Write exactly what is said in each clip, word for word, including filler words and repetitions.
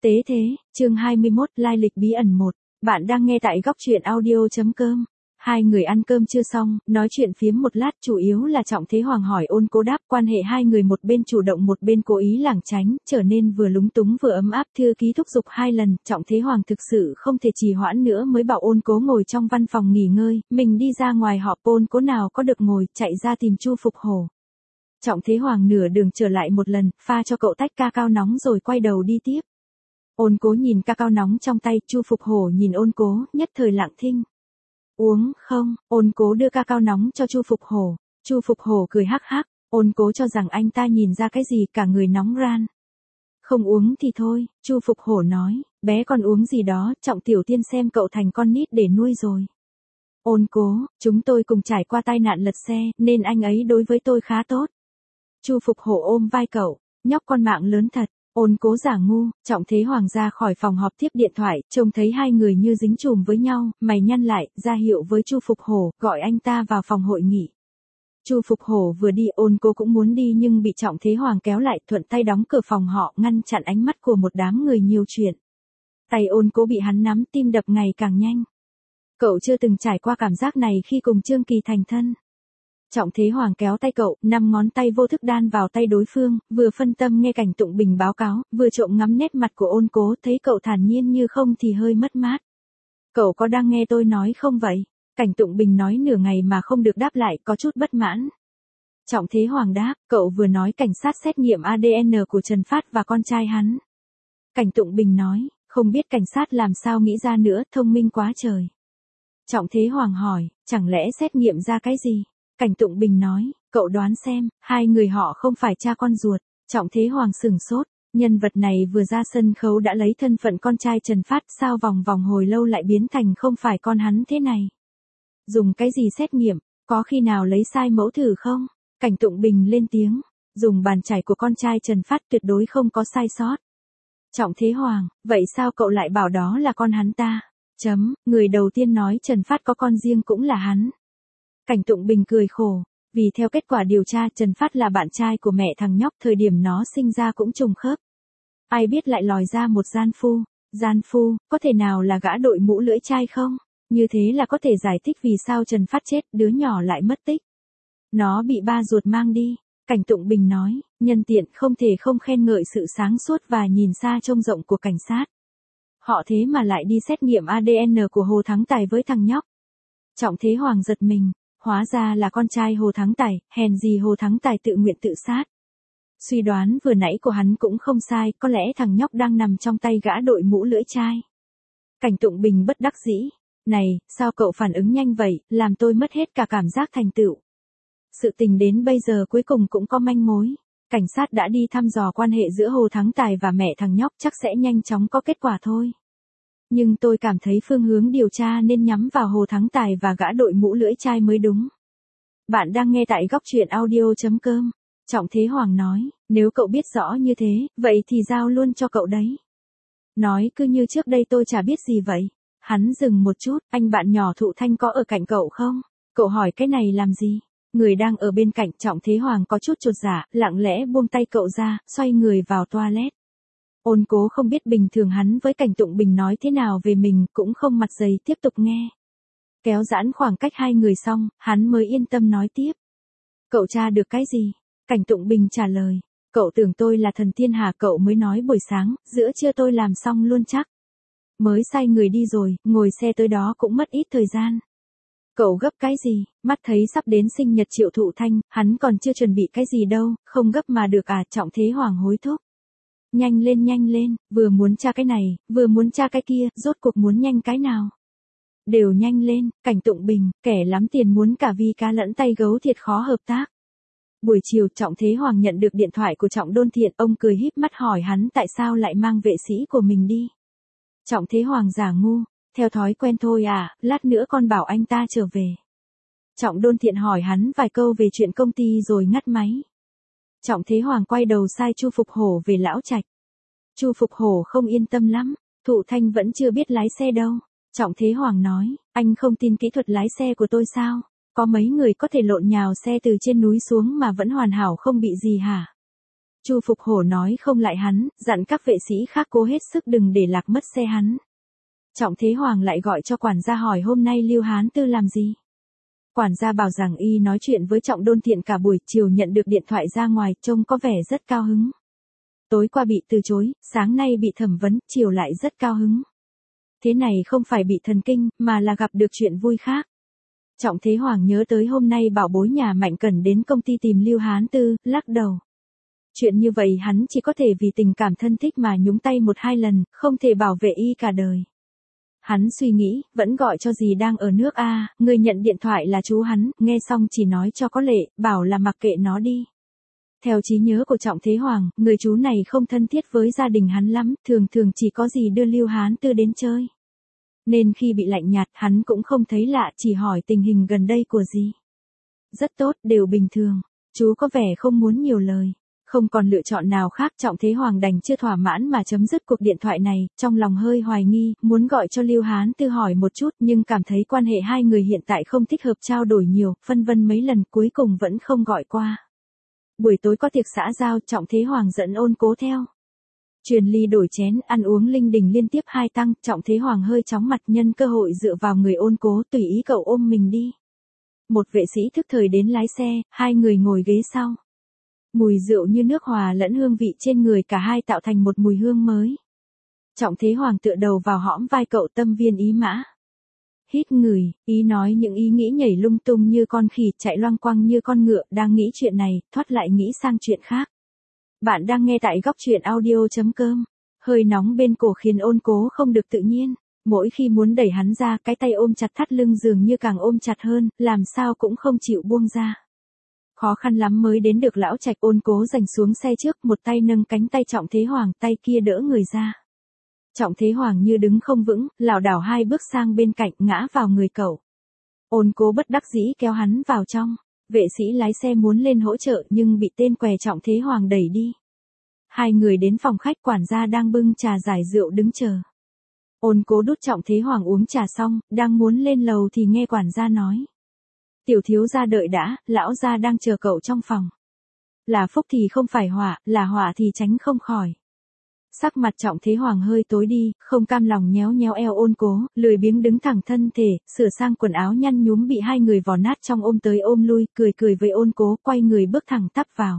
Tế thế, chương hai mươi mốt, lai lịch bí ẩn một. Bạn đang nghe tại góc truyện audio.com. Hai người ăn cơm chưa xong, nói chuyện phiếm một lát, chủ yếu là Trọng Thế Hoàng hỏi Ôn Cố đáp, quan hệ hai người một bên chủ động một bên cố ý lảng tránh, trở nên vừa lúng túng vừa ấm áp. Thư ký thúc giục hai lần, Trọng Thế Hoàng thực sự không thể trì hoãn nữa mới bảo Ôn Cố ngồi trong văn phòng nghỉ ngơi, mình đi ra ngoài họp. Ôn Cố nào có được ngồi, chạy ra tìm Chu Phục Hổ. Trọng Thế Hoàng nửa đường trở lại một lần, pha cho cậu tách ca cao nóng rồi quay đầu đi tiếp. Ôn Cố nhìn ca cao nóng trong tay, Chu Phục Hổ nhìn Ôn Cố, nhất thời lặng thinh. Uống không? Ôn Cố đưa ca cao nóng cho Chu Phục Hổ. Chu Phục Hổ cười hắc hắc, Ôn Cố cho rằng anh ta nhìn ra cái gì, cả người nóng ran. Không uống thì thôi, Chu Phục Hổ nói, bé con uống gì đó, Trọng tiểu tiên xem cậu thành con nít để nuôi rồi. Ôn Cố, chúng tôi cùng trải qua tai nạn lật xe, nên anh ấy đối với tôi khá tốt. Chu Phục Hổ ôm vai cậu, nhóc con mạng lớn thật. Ôn Cố giả ngu. Trọng Thế Hoàng ra khỏi phòng họp tiếp điện thoại, trông thấy hai người như dính chùm với nhau, mày nhăn lại, ra hiệu với Chu Phục Hổ, gọi anh ta vào phòng hội nghị. Chu Phục Hổ vừa đi, Ôn Cố cũng muốn đi nhưng bị Trọng Thế Hoàng kéo lại, thuận tay đóng cửa phòng họ, ngăn chặn ánh mắt của một đám người nhiều chuyện. Tay Ôn Cố bị hắn nắm, tim đập ngày càng nhanh. Cậu chưa từng trải qua cảm giác này khi cùng Trương Kỳ thành thân. Trọng Thế Hoàng kéo tay cậu, năm ngón tay vô thức đan vào tay đối phương, vừa phân tâm nghe Cảnh Tụng Bình báo cáo, vừa trộm ngắm nét mặt của Ôn Cố, thấy cậu thản nhiên như không thì hơi mất mát. Cậu có đang nghe tôi nói không vậy? Cảnh Tụng Bình nói nửa ngày mà không được đáp lại, có chút bất mãn. Trọng Thế Hoàng đáp, cậu vừa nói cảnh sát xét nghiệm a đê en của Trần Phát và con trai hắn. Cảnh Tụng Bình nói, không biết cảnh sát làm sao nghĩ ra nữa, thông minh quá trời. Trọng Thế Hoàng hỏi, chẳng lẽ xét nghiệm ra cái gì? Cảnh Tụng Bình nói, cậu đoán xem, hai người họ không phải cha con ruột. Trọng Thế Hoàng sửng sốt, nhân vật này vừa ra sân khấu đã lấy thân phận con trai Trần Phát, sao vòng vòng hồi lâu lại biến thành không phải con hắn thế này. Dùng cái gì xét nghiệm, có khi nào lấy sai mẫu thử không? Cảnh Tụng Bình lên tiếng, dùng bàn chải của con trai Trần Phát tuyệt đối không có sai sót. Trọng Thế Hoàng, vậy sao cậu lại bảo đó là con hắn ta? Chấm, người đầu tiên nói Trần Phát có con riêng cũng là hắn. Cảnh Tụng Bình cười khổ, vì theo kết quả điều tra Trần Phát là bạn trai của mẹ thằng nhóc, thời điểm nó sinh ra cũng trùng khớp. Ai biết lại lòi ra một gian phu. Gian phu, có thể nào là gã đội mũ lưỡi chai không? Như thế là có thể giải thích vì sao Trần Phát chết, đứa nhỏ lại mất tích. Nó bị ba ruột mang đi. Cảnh Tụng Bình nói, nhân tiện không thể không khen ngợi sự sáng suốt và nhìn xa trông rộng của cảnh sát. Họ thế mà lại đi xét nghiệm a đê en của Hồ Thắng Tài với thằng nhóc. Trọng Thế Hoàng giật mình. Hóa ra là con trai Hồ Thắng Tài, hèn gì Hồ Thắng Tài tự nguyện tự sát. Suy đoán vừa nãy của hắn cũng không sai, có lẽ thằng nhóc đang nằm trong tay gã đội mũ lưỡi chai. Cảnh Tụng Bình bất đắc dĩ. Này, sao cậu phản ứng nhanh vậy, làm tôi mất hết cả cảm giác thành tựu. Sự tình đến bây giờ cuối cùng cũng có manh mối. Cảnh sát đã đi thăm dò quan hệ giữa Hồ Thắng Tài và mẹ thằng nhóc, chắc sẽ nhanh chóng có kết quả thôi. Nhưng tôi cảm thấy phương hướng điều tra nên nhắm vào Hồ Thắng Tài và gã đội mũ lưỡi chai mới đúng. Bạn đang nghe tại góc truyện audio.com. Trọng Thế Hoàng nói, nếu cậu biết rõ như thế, vậy thì giao luôn cho cậu đấy. Nói cứ như trước đây tôi chả biết gì vậy. Hắn dừng một chút, anh bạn nhỏ Thụ Thanh có ở cạnh cậu không? Cậu hỏi cái này làm gì? Người đang ở bên cạnh. Trọng Thế Hoàng có chút chột dạ, lặng lẽ buông tay cậu ra, xoay người vào toilet. Ôn Cố không biết bình thường hắn với Cảnh Tụng Bình nói thế nào về mình, cũng không mặt dày tiếp tục nghe. Kéo giãn khoảng cách hai người xong, hắn mới yên tâm nói tiếp. Cậu tra được cái gì? Cảnh Tụng Bình trả lời. Cậu tưởng tôi là thần tiên hả? Cậu mới nói buổi sáng, giữa trưa tôi làm xong luôn chắc. Mới sai người đi rồi, ngồi xe tới đó cũng mất ít thời gian. Cậu gấp cái gì? Mắt thấy sắp đến sinh nhật Triệu Thụ Thanh, hắn còn chưa chuẩn bị cái gì đâu, không gấp mà được à? Trọng Thế Hoàng hối thúc. Nhanh lên nhanh lên, vừa muốn tra cái này, vừa muốn tra cái kia, rốt cuộc muốn nhanh cái nào? Đều nhanh lên. Cảnh Tụng Bình, kẻ lắm tiền muốn cả vi cá lẫn tay gấu thiệt khó hợp tác. Buổi chiều Trọng Thế Hoàng nhận được điện thoại của Trọng Đôn Thiện, ông cười híp mắt hỏi hắn tại sao lại mang vệ sĩ của mình đi. Trọng Thế Hoàng giả ngu, theo thói quen thôi à, lát nữa con bảo anh ta trở về. Trọng Đôn Thiện hỏi hắn vài câu về chuyện công ty rồi ngắt máy. Trọng Thế Hoàng quay đầu sai Chu Phục Hổ về Lão Trạch. Chu Phục Hổ không yên tâm lắm, Thụ Thanh vẫn chưa biết lái xe đâu. Trọng Thế Hoàng nói, anh không tin kỹ thuật lái xe của tôi sao? Có mấy người có thể lộn nhào xe từ trên núi xuống mà vẫn hoàn hảo không bị gì hả? Chu Phục Hổ nói không lại hắn, dặn các vệ sĩ khác cố hết sức đừng để lạc mất xe hắn. Trọng Thế Hoàng lại gọi cho quản gia hỏi hôm nay Lưu Hán Tư làm gì. Quản gia bảo rằng y nói chuyện với Trọng Đôn Thiện cả buổi chiều nhận được điện thoại ra ngoài trông có vẻ rất cao hứng. Tối qua bị từ chối, sáng nay bị thẩm vấn, chiều lại rất cao hứng. Thế này không phải bị thần kinh, mà là gặp được chuyện vui khác. Trọng Thế Hoàng nhớ tới hôm nay bảo bối nhà Mạnh Cẩn đến công ty tìm Lưu Hán Tư, lắc đầu. Chuyện như vậy hắn chỉ có thể vì tình cảm thân thích mà nhúng tay một hai lần, không thể bảo vệ y cả đời. Hắn suy nghĩ, vẫn gọi cho dì đang ở nước A, người nhận điện thoại là chú hắn, nghe xong chỉ nói cho có lệ, bảo là mặc kệ nó đi. Theo trí nhớ của Trọng Thế Hoàng, người chú này không thân thiết với gia đình hắn lắm, thường thường chỉ có dì đưa Lưu Hán Tư đến chơi. Nên khi bị lạnh nhạt, hắn cũng không thấy lạ, chỉ hỏi tình hình gần đây của dì. Rất tốt, đều bình thường. Chú có vẻ không muốn nhiều lời. Không còn lựa chọn nào khác, Trọng Thế Hoàng đành chưa thỏa mãn mà chấm dứt cuộc điện thoại này, trong lòng hơi hoài nghi, muốn gọi cho Lưu Hán Tư hỏi một chút nhưng cảm thấy quan hệ hai người hiện tại không thích hợp trao đổi nhiều, phân vân mấy lần cuối cùng vẫn không gọi qua. Buổi tối có tiệc xã giao, Trọng Thế Hoàng dẫn Ôn Cố theo. Truyền ly đổi chén, ăn uống linh đình liên tiếp hai tăng, Trọng Thế Hoàng hơi chóng mặt nhân cơ hội dựa vào người Ôn Cố tùy ý cậu ôm mình đi. Một vệ sĩ thức thời đến lái xe, hai người ngồi ghế sau. Mùi rượu như nước hòa lẫn hương vị trên người cả hai tạo thành một mùi hương mới. Trọng Thế Hoàng tựa đầu vào hõm vai cậu tâm viên ý mã. Hít ngửi, ý nói những ý nghĩ nhảy lung tung như con khỉ, chạy loang quăng như con ngựa, đang nghĩ chuyện này, thoát lại nghĩ sang chuyện khác. Bạn đang nghe tại góc truyện audio chấm com. Hơi nóng bên cổ khiến Ôn Cố không được tự nhiên. Mỗi khi muốn đẩy hắn ra, cái tay ôm chặt thắt lưng dường như càng ôm chặt hơn, làm sao cũng không chịu buông ra. Khó khăn lắm mới đến được lão trạch. Ôn Cố giành xuống xe trước, một tay nâng cánh tay Trọng Thế Hoàng, tay kia đỡ người ra. Trọng Thế Hoàng như đứng không vững, lảo đảo hai bước sang bên cạnh, ngã vào người cậu. Ôn Cố bất đắc dĩ kéo hắn vào trong. Vệ sĩ lái xe muốn lên hỗ trợ nhưng bị tên què Trọng Thế Hoàng đẩy đi. Hai người đến phòng khách, quản gia đang bưng trà giải rượu đứng chờ. Ôn Cố đút Trọng Thế Hoàng uống trà xong, đang muốn lên lầu thì nghe quản gia nói. Tiểu thiếu gia đợi đã, lão gia đang chờ cậu trong phòng. Là phúc thì không phải họa, là họa thì tránh không khỏi. Sắc mặt Trọng Thế Hoàng hơi tối đi, không cam lòng nhéo nhéo eo Ôn Cố, lười biếng đứng thẳng thân thể, sửa sang quần áo nhăn nhúm bị hai người vò nát trong ôm tới ôm lui, cười cười với Ôn Cố, quay người bước thẳng tắp vào.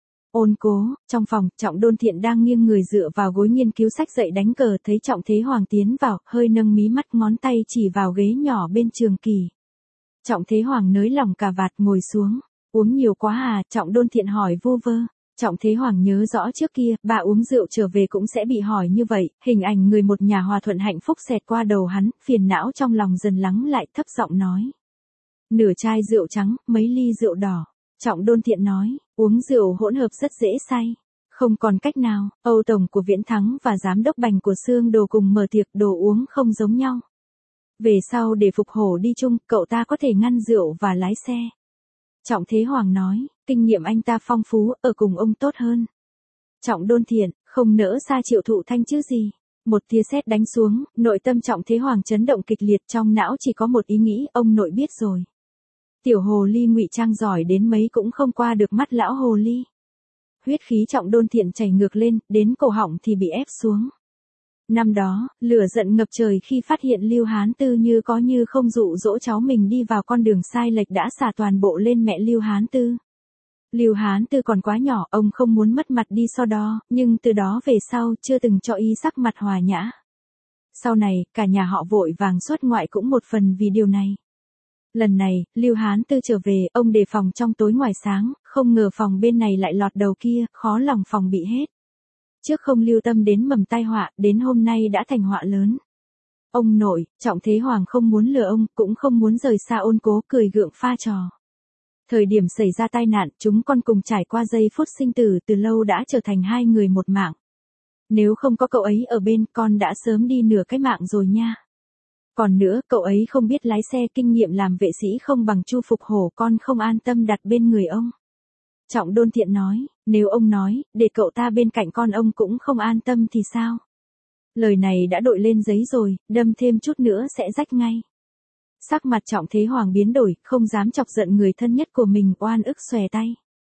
Ôn Cố, trong phòng, Trọng Đôn Thiện đang nghiêng người dựa vào gối nghiên cứu sách dậy đánh cờ, thấy Trọng Thế Hoàng tiến vào, hơi nâng mí mắt, ngón tay chỉ vào ghế nhỏ bên trường kỳ. Trọng Thế Hoàng nới lỏng cà vạt ngồi xuống. Uống nhiều quá à? Trọng Đôn Thiện hỏi vu vơ. Trọng Thế Hoàng nhớ rõ trước kia, bà uống rượu trở về cũng sẽ bị hỏi như vậy, hình ảnh người một nhà hòa thuận hạnh phúc xẹt qua đầu hắn, phiền não trong lòng dần lắng lại, thấp giọng nói. Nửa chai rượu trắng, mấy ly rượu đỏ. Trọng Đôn Thiện nói, uống rượu hỗn hợp rất dễ say. Không còn cách nào, Âu Tổng của Viễn Thắng và Giám đốc Bành của Sương Đồ cùng mở tiệc, đồ uống không giống nhau. Về sau để Phục Hổ đi chung, cậu ta có thể ngăn rượu và lái xe. Trọng Thế Hoàng nói, kinh nghiệm anh ta phong phú, ở cùng ông tốt hơn. Trọng Đôn Thiện, không nỡ xa Triệu Thụ Thanh chứ gì. Một tia sét đánh xuống, nội tâm Trọng Thế Hoàng chấn động kịch liệt, trong não chỉ có một ý nghĩ, ông nội biết rồi. Tiểu hồ ly ngụy trang giỏi đến mấy cũng không qua được mắt lão hồ ly. Huyết khí Trọng Đôn Thiện chảy ngược lên, đến cổ họng thì bị ép xuống. Năm đó, lửa giận ngập trời khi phát hiện Lưu Hán Tư như có như không dụ dỗ cháu mình đi vào con đường sai lệch đã xả toàn bộ lên mẹ Lưu Hán Tư. Lưu Hán Tư còn quá nhỏ, ông không muốn mất mặt đi so đo, nhưng từ đó về sau chưa từng cho y sắc mặt hòa nhã. Sau này, cả nhà họ vội vàng xuất ngoại cũng một phần vì điều này. Lần này, Lưu Hán Tư trở về, ông đề phòng trong tối ngoài sáng, không ngờ phòng bên này lại lọt đầu kia, khó lòng phòng bị hết. Trước không lưu tâm đến mầm tai họa, đến hôm nay đã thành họa lớn. Ông nội, Trọng Thế Hoàng không muốn lừa ông, cũng không muốn rời xa Ôn Cố, cười gượng pha trò. Thời điểm xảy ra tai nạn, chúng con cùng trải qua giây phút sinh tử, từ lâu đã trở thành hai người một mạng. Nếu không có cậu ấy ở bên, con đã sớm đi nửa cái mạng rồi nha. Còn nữa, cậu ấy không biết lái xe, kinh nghiệm làm vệ sĩ không bằng Chu Phục Hổ, con không an tâm đặt bên người ông. Trọng Đôn Thiện nói, nếu ông nói, để cậu ta bên cạnh con ông cũng không an tâm thì sao? Lời này đã đội lên giấy rồi, đâm thêm chút nữa sẽ rách ngay. Sắc mặt Trọng Thế Hoàng biến đổi, không dám chọc giận người thân nhất của mình, oan ức xòe tay.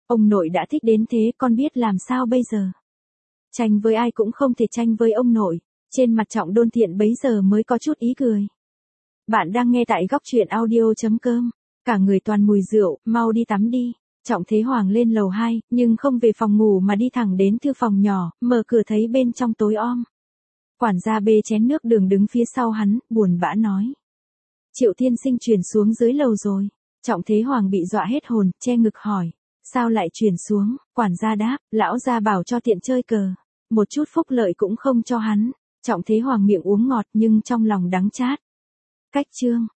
Ông nội đã thích đến thế, con biết làm sao bây giờ. Tranh với ai cũng không thể tranh với ông nội. Trên mặt Trọng Đôn Thiện bấy giờ mới có chút ý cười. Bạn đang nghe tại góc truyện audio.com. Cả người toàn mùi rượu, mau đi tắm đi. Trọng Thế Hoàng lên lầu hai, nhưng không về phòng ngủ mà đi thẳng đến thư phòng nhỏ, mở cửa thấy bên trong tối om. Quản gia bê chén nước đường đứng phía sau hắn, buồn bã nói. Triệu tiên sinh chuyển xuống dưới lầu rồi. Trọng Thế Hoàng bị dọa hết hồn, che ngực hỏi. Sao lại chuyển xuống? Quản gia đáp, lão gia bảo cho tiện chơi cờ. Một chút phúc lợi cũng không cho hắn. Trọng Thế Hoàng miệng uống ngọt nhưng trong lòng đắng chát. Cách chương.